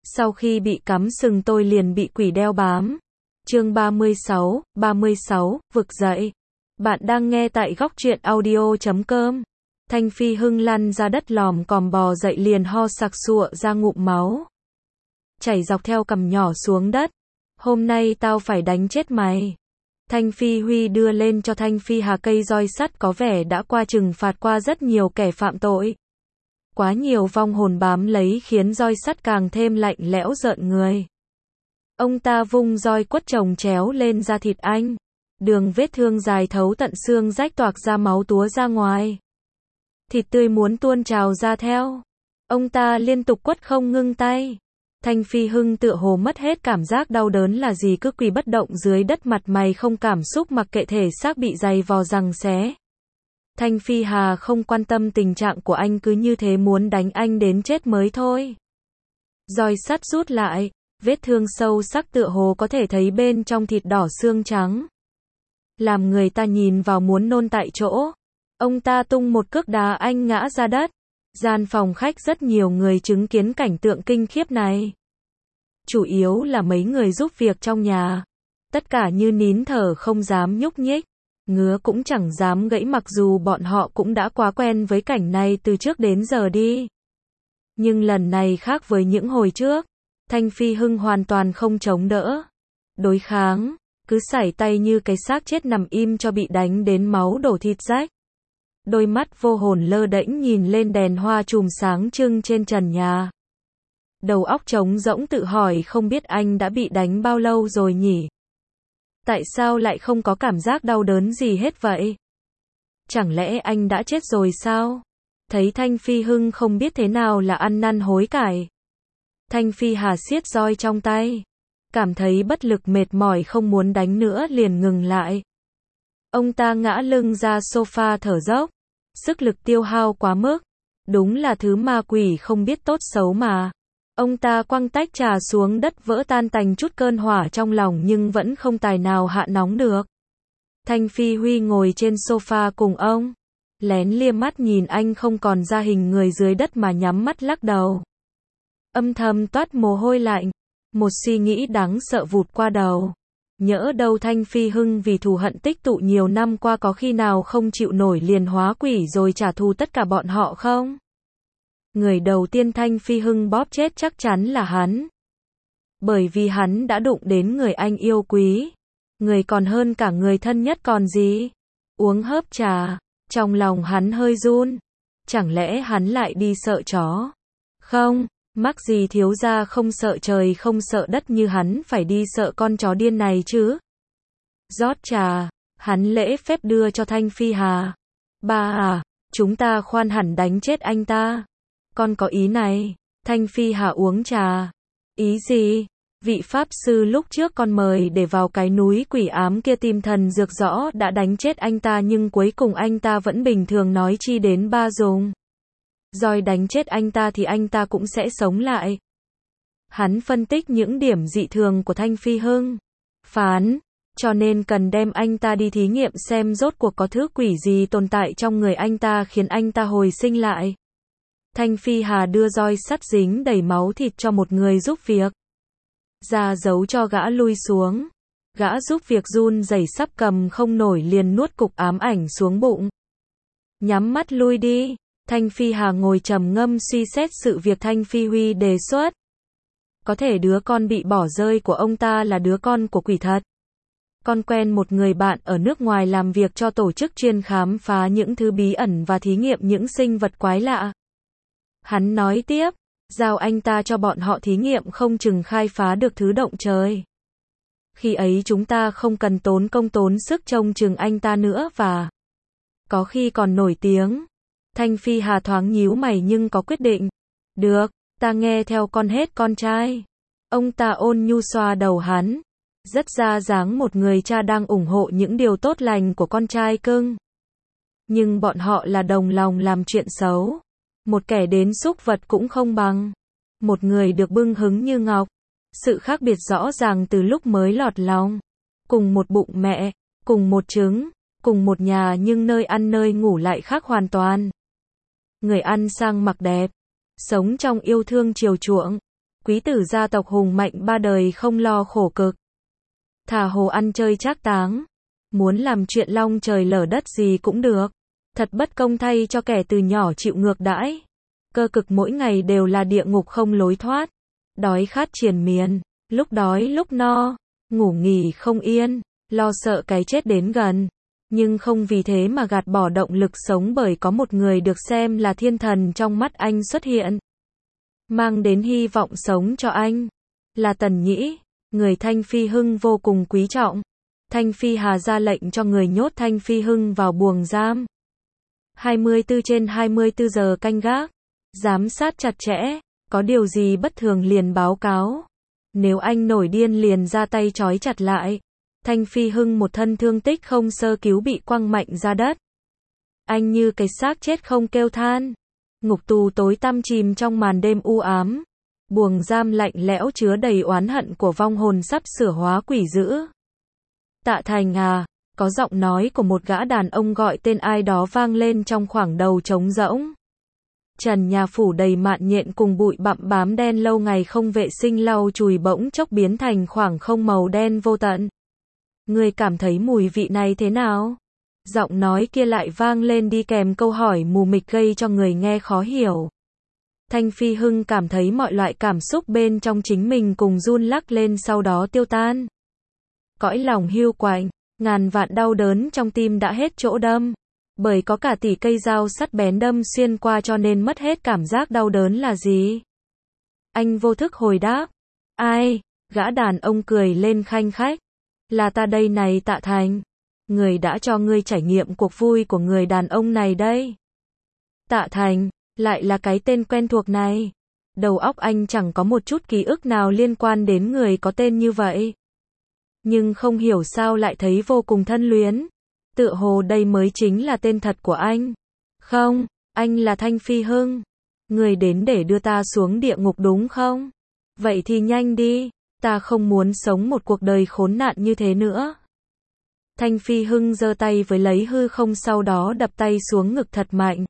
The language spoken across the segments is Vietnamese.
Sau khi bị cắm sừng tôi liền bị quỷ đeo bám. Chương 36, vực dậy. Bạn đang nghe tại góc truyện audio.com. Thanh Phi Hưng lăn ra đất lòm còm bò dậy liền ho sặc sụa ra ngụm máu. Chảy dọc theo cằm nhỏ xuống đất. Hôm nay tao phải đánh chết mày. Thanh Phi Huy đưa lên cho Thanh Phi Hà cây roi sắt có vẻ đã qua trừng phạt qua rất nhiều kẻ phạm tội. Quá nhiều vong hồn bám lấy khiến roi sắt càng thêm lạnh lẽo rợn người. Ông ta vung roi quất chồng chéo lên da thịt anh. Đường vết thương dài thấu tận xương rách toạc ra máu túa ra ngoài. Thịt tươi muốn tuôn trào ra theo. Ông ta liên tục quất không ngưng tay. Thanh Phi Hưng tựa hồ mất hết cảm giác đau đớn là gì, cứ quỳ bất động dưới đất, mặt mày không cảm xúc, mặc kệ thể xác bị giày vò giằng xé. Thanh Phi Hà không quan tâm tình trạng của anh, cứ như thế muốn đánh anh đến chết mới thôi. Roi sắt rút lại, vết thương sâu sắc tựa hồ có thể thấy bên trong thịt đỏ xương trắng. Làm người ta nhìn vào muốn nôn tại chỗ. Ông ta tung một cước đá anh ngã ra đất. Gian phòng khách rất nhiều người chứng kiến cảnh tượng kinh khiếp này. Chủ yếu là mấy người giúp việc trong nhà. Tất cả như nín thở không dám nhúc nhích. Ngứa cũng chẳng dám gãy, mặc dù bọn họ cũng đã quá quen với cảnh này từ trước đến giờ đi. Nhưng lần này khác với những hồi trước. Thanh Phi Hưng hoàn toàn không chống đỡ, đối kháng, cứ sải tay như cái xác chết nằm im cho bị đánh đến máu đổ thịt rách. Đôi mắt vô hồn lơ đễnh nhìn lên đèn hoa chùm sáng trưng trên trần nhà. Đầu óc trống rỗng tự hỏi không biết anh đã bị đánh bao lâu rồi nhỉ? Tại sao lại không có cảm giác đau đớn gì hết vậy? Chẳng lẽ anh đã chết rồi sao? Thấy Thanh Phi Hưng không biết thế nào là ăn năn hối cải. Thanh Phi Hà siết roi trong tay. Cảm thấy bất lực mệt mỏi không muốn đánh nữa liền ngừng lại. Ông ta ngã lưng ra sofa thở dốc. Sức lực tiêu hao quá mức. Đúng là thứ ma quỷ không biết tốt xấu mà. Ông ta quăng tách trà xuống đất vỡ tan tành chút cơn hỏa trong lòng nhưng vẫn không tài nào hạ nóng được. Thanh Phi Huy ngồi trên sofa cùng ông. Lén liếc mắt nhìn anh không còn ra hình người dưới đất mà nhắm mắt lắc đầu. Âm thầm toát mồ hôi lạnh. Một suy nghĩ đáng sợ vụt qua đầu. Nhỡ đâu Thanh Phi Hưng vì thù hận tích tụ nhiều năm qua có khi nào không chịu nổi liền hóa quỷ rồi trả thù tất cả bọn họ không? Người đầu tiên Thanh Phi Hưng bóp chết chắc chắn là hắn. Bởi vì hắn đã đụng đến người anh yêu quý. Người còn hơn cả người thân nhất còn gì. Uống hớp trà. Trong lòng hắn hơi run. Chẳng lẽ hắn lại đi sợ chó? Không. Mắc gì thiếu gia không sợ trời không sợ đất như hắn phải đi sợ con chó điên này chứ. Rót trà, hắn lễ phép đưa cho Thanh Phi Hà. Ba à, chúng ta khoan hẳn đánh chết anh ta. Con có ý này. Thanh Phi Hà uống trà. Ý gì? Vị pháp sư lúc trước con mời để vào cái núi quỷ ám kia tìm thần dược rõ đã đánh chết anh ta, nhưng cuối cùng anh ta vẫn bình thường, nói chi đến ba dùng. Roi đánh chết anh ta thì anh ta cũng sẽ sống lại. Hắn phân tích những điểm dị thường của Thanh Phi Hưng. Phán, cho nên cần đem anh ta đi thí nghiệm xem rốt cuộc có thứ quỷ gì tồn tại trong người anh ta khiến anh ta hồi sinh lại. Thanh Phi Hà đưa roi sắt dính đầy máu thịt cho một người giúp việc. Ra dấu cho gã lui xuống. Gã giúp việc run rẩy sắp cầm không nổi liền nuốt cục ám ảnh xuống bụng. Nhắm mắt lui đi. Thanh Phi Hà ngồi trầm ngâm suy xét sự việc Thanh Phi Huy đề xuất. Có thể đứa con bị bỏ rơi của ông ta là đứa con của quỷ thật. Con quen một người bạn ở nước ngoài làm việc cho tổ chức chuyên khám phá những thứ bí ẩn và thí nghiệm những sinh vật quái lạ. Hắn nói tiếp, giao anh ta cho bọn họ thí nghiệm không chừng khai phá được thứ động trời. Khi ấy chúng ta không cần tốn công tốn sức trông chừng anh ta nữa và có khi còn nổi tiếng. Thanh Phi Hà thoáng nhíu mày nhưng có quyết định. Được, ta nghe theo con hết con trai. Ông ta ôn nhu xoa đầu hắn. Rất ra dáng một người cha đang ủng hộ những điều tốt lành của con trai cưng. Nhưng bọn họ là đồng lòng làm chuyện xấu. Một kẻ đến xúc vật cũng không bằng. Một người được bưng hứng như ngọc. Sự khác biệt rõ ràng từ lúc mới lọt lòng. Cùng một bụng mẹ, cùng một trứng, cùng một nhà nhưng nơi ăn nơi ngủ lại khác hoàn toàn. Người ăn sang mặc đẹp, sống trong yêu thương chiều chuộng, quý tử gia tộc hùng mạnh ba đời không lo khổ cực. Thả hồ ăn chơi trác táng. Muốn làm chuyện long trời lở đất gì cũng được. Thật bất công thay cho kẻ từ nhỏ chịu ngược đãi. Cơ cực mỗi ngày đều là địa ngục không lối thoát. Đói khát triền miên, lúc đói lúc no, ngủ nghỉ không yên, lo sợ cái chết đến gần. Nhưng không vì thế mà gạt bỏ động lực sống, bởi có một người được xem là thiên thần trong mắt anh xuất hiện. Mang đến hy vọng sống cho anh. Là Tần Nhĩ, người Thanh Phi Hưng vô cùng quý trọng. Thanh Phi Hà ra lệnh cho người nhốt Thanh Phi Hưng vào buồng giam. 24/24 giờ canh gác. Giám sát chặt chẽ. Có điều gì bất thường liền báo cáo. Nếu anh nổi điên liền ra tay trói chặt lại. Thanh Phi Hưng một thân thương tích không sơ cứu bị quăng mạnh ra đất. Anh như cái xác chết không kêu than. Ngục tù tối tăm chìm trong màn đêm u ám. Buồng giam lạnh lẽo chứa đầy oán hận của vong hồn sắp sửa hóa quỷ dữ. Tạ Thành à, có giọng nói của một gã đàn ông gọi tên ai đó vang lên trong khoảng đầu trống rỗng. Trần nhà phủ đầy mạn nhện cùng bụi bặm bám đen lâu ngày không vệ sinh lau chùi bỗng chốc biến thành khoảng không màu đen vô tận. Ngươi cảm thấy mùi vị này thế nào? Giọng nói kia lại vang lên đi kèm câu hỏi mù mịt gây cho người nghe khó hiểu. Thanh Phi Hưng cảm thấy mọi loại cảm xúc bên trong chính mình cùng run lắc lên sau đó tiêu tan. Cõi lòng hiu quạnh, ngàn vạn đau đớn trong tim đã hết chỗ đâm. Bởi có cả tỷ cây dao sắt bén đâm xuyên qua cho nên mất hết cảm giác đau đớn là gì? Anh vô thức hồi đáp. Ai? Gã đàn ông cười lên khanh khách. Là ta đây này Tạ Thành. Người đã cho ngươi trải nghiệm cuộc vui của người đàn ông này đây. Tạ Thành, lại là cái tên quen thuộc này. Đầu óc anh chẳng có một chút ký ức nào liên quan đến người có tên như vậy. Nhưng không hiểu sao lại thấy vô cùng thân luyến. Tựa hồ đây mới chính là tên thật của anh. Không, anh là Thanh Phi Hưng. Người đến để đưa ta xuống địa ngục đúng không? Vậy thì nhanh đi, ta không muốn sống một cuộc đời khốn nạn như thế nữa. Thanh Phi Hưng giơ tay với lấy hư không, sau đó đập tay xuống ngực thật mạnh.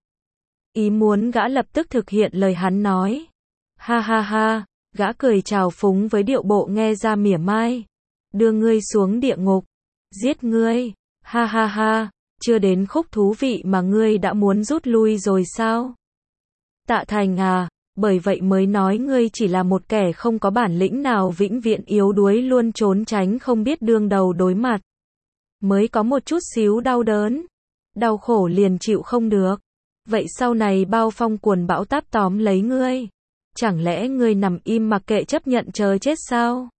Ý muốn gã lập tức thực hiện lời hắn nói. Ha ha ha, gã cười trào phúng với điệu bộ nghe ra mỉa mai. Đưa ngươi xuống địa ngục, giết ngươi. Ha ha ha, chưa đến khúc thú vị mà ngươi đã muốn rút lui rồi sao? Tạ Thành à, bởi vậy mới nói ngươi chỉ là một kẻ không có bản lĩnh nào, vĩnh viễn yếu đuối, luôn trốn tránh không biết đương đầu đối mặt. Mới có một chút xíu đau đớn, đau khổ liền chịu không được. Vậy sau này bao phong cuồn bão táp tóm lấy ngươi, chẳng lẽ ngươi nằm im mặc kệ chấp nhận chờ chết sao?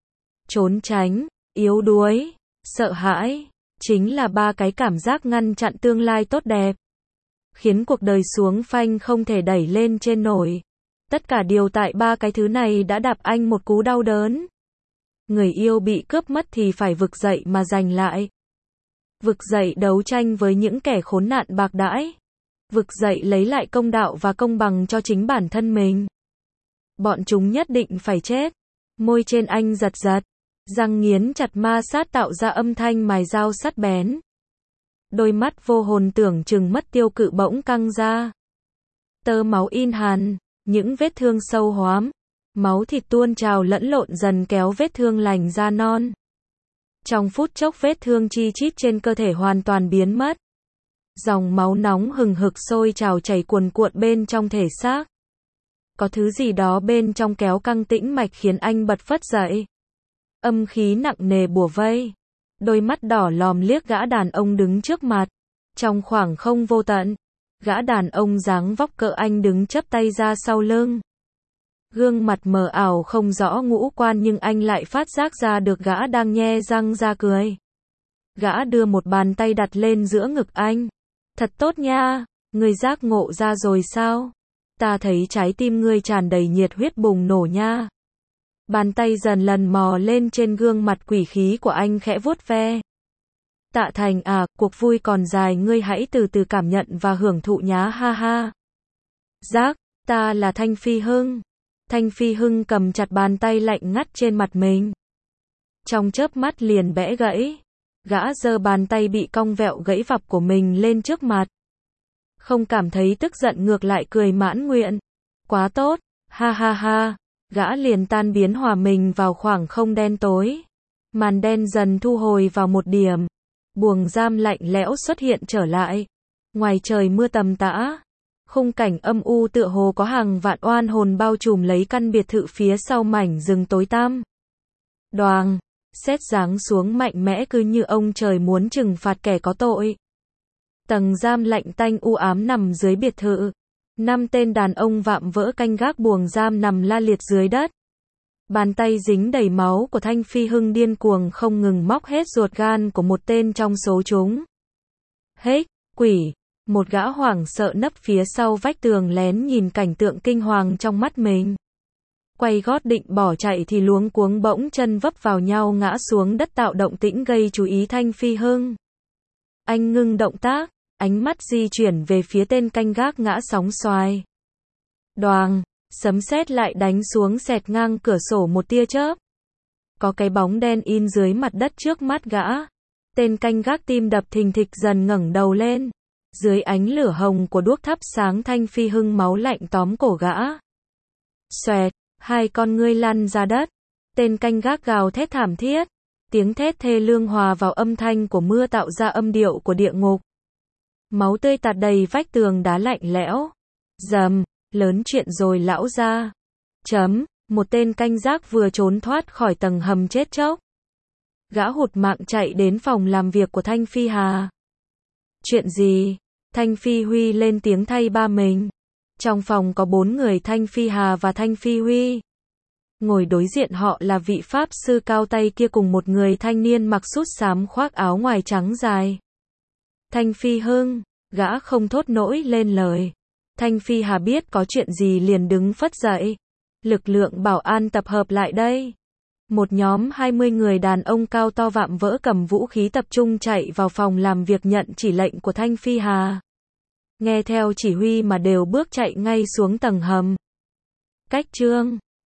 Trốn tránh, yếu đuối, sợ hãi, chính là ba cái cảm giác ngăn chặn tương lai tốt đẹp, khiến cuộc đời xuống phanh không thể đẩy lên trên nổi. Tất cả điều tại ba cái thứ này đã đạp anh một cú đau đớn. Người yêu bị cướp mất thì phải vực dậy mà giành lại. Vực dậy đấu tranh với những kẻ khốn nạn bạc đãi. Vực dậy lấy lại công đạo và công bằng cho chính bản thân mình. Bọn chúng nhất định phải chết. Môi trên anh giật giật, răng nghiến chặt ma sát tạo ra âm thanh mài dao sắt bén. Đôi mắt vô hồn tưởng chừng mất tiêu cự bỗng căng ra. Tơ máu in hằn, những vết thương sâu hoắm. Máu thịt tuôn trào lẫn lộn dần kéo vết thương lành ra non. Trong phút chốc vết thương chi chít trên cơ thể hoàn toàn biến mất. Dòng máu nóng hừng hực sôi trào chảy cuồn cuộn bên trong thể xác. Có thứ gì đó bên trong kéo căng tĩnh mạch khiến anh bật phất dậy. Âm khí nặng nề bủa vây. Đôi mắt đỏ lòm liếc gã đàn ông đứng trước mặt. Trong khoảng không vô tận, gã đàn ông dáng vóc cỡ anh đứng chắp tay ra sau lưng. Gương mặt mờ ảo không rõ ngũ quan nhưng anh lại phát giác ra được gã đang nhe răng ra cười. Gã đưa một bàn tay đặt lên giữa ngực anh. Thật tốt nha, ngươi giác ngộ ra rồi sao? Ta thấy trái tim ngươi tràn đầy nhiệt huyết bùng nổ nha. Bàn tay dần lần mò lên trên gương mặt quỷ khí của anh khẽ vuốt ve. Tạ Thành à, cuộc vui còn dài, ngươi hãy từ từ cảm nhận và hưởng thụ nhá, ha ha. Giác, ta là Thanh Phi Hưng. Thanh Phi Hưng cầm chặt bàn tay lạnh ngắt trên mặt mình. Trong chớp mắt liền bẽ gãy. Gã giơ bàn tay bị cong vẹo gãy vập của mình lên trước mặt. Không cảm thấy tức giận, ngược lại cười mãn nguyện. Quá tốt, ha ha ha. gã liền tan biến hòa mình vào khoảng không đen tối. Màn đen dần thu hồi vào một điểm. Buồng giam lạnh lẽo xuất hiện trở lại. Ngoài trời mưa tầm tã. Khung cảnh âm u tựa hồ có hàng vạn oan hồn bao trùm lấy căn biệt thự phía sau mảnh rừng tối tăm. Đoàng, sét giáng xuống mạnh mẽ cứ như ông trời muốn trừng phạt kẻ có tội. Tầng giam lạnh tanh u ám nằm dưới biệt thự. 5 tên đàn ông vạm vỡ canh gác buồng giam nằm la liệt dưới đất. Bàn tay dính đầy máu của Thanh Phi Hưng điên cuồng không ngừng móc hết ruột gan của một tên trong số chúng. Hếch, quỷ! Một gã hoảng sợ nấp phía sau vách tường lén nhìn cảnh tượng kinh hoàng trong mắt mình. Quay gót định bỏ chạy thì luống cuống bỗng chân vấp vào nhau ngã xuống đất tạo động tĩnh gây chú ý Thanh Phi Hưng. Anh ngưng động tác, ánh mắt di chuyển về phía tên canh gác ngã sóng xoài. Đoàng, sấm sét lại đánh xuống xẹt ngang cửa sổ một tia chớp. Có cái bóng đen in dưới mặt đất trước mắt gã. Tên canh gác tim đập thình thịch dần ngẩng đầu lên. Dưới ánh lửa hồng của đuốc thắp sáng Thanh Phi Hưng máu lạnh tóm cổ gã. Xoẹt, hai con ngươi lăn ra đất. Tên canh gác gào thét thảm thiết. Tiếng thét thê lương hòa vào âm thanh của mưa tạo ra âm điệu của địa ngục. Máu tươi tạt đầy vách tường đá lạnh lẽo. Rầm, lớn chuyện rồi lão gia. Một tên canh gác vừa trốn thoát khỏi tầng hầm chết chóc. Gã hụt mạng chạy đến phòng làm việc của Thanh Phi Hà. Chuyện gì? Thanh Phi Huy lên tiếng thay ba mình. Trong phòng có 4 người Thanh Phi Hà và Thanh Phi Huy. Ngồi đối diện họ là vị pháp sư cao tay kia cùng một người thanh niên mặc sút xám khoác áo ngoài trắng dài. Thanh Phi Hưng, gã không thốt nỗi lên lời. Thanh Phi Hà biết có chuyện gì liền đứng phất dậy. Lực lượng bảo an tập hợp lại đây. Một nhóm 20 người đàn ông cao to vạm vỡ cầm vũ khí tập trung chạy vào phòng làm việc nhận chỉ lệnh của Thanh Phi Hà. Nghe theo chỉ huy mà đều bước chạy ngay xuống tầng hầm. Cách chương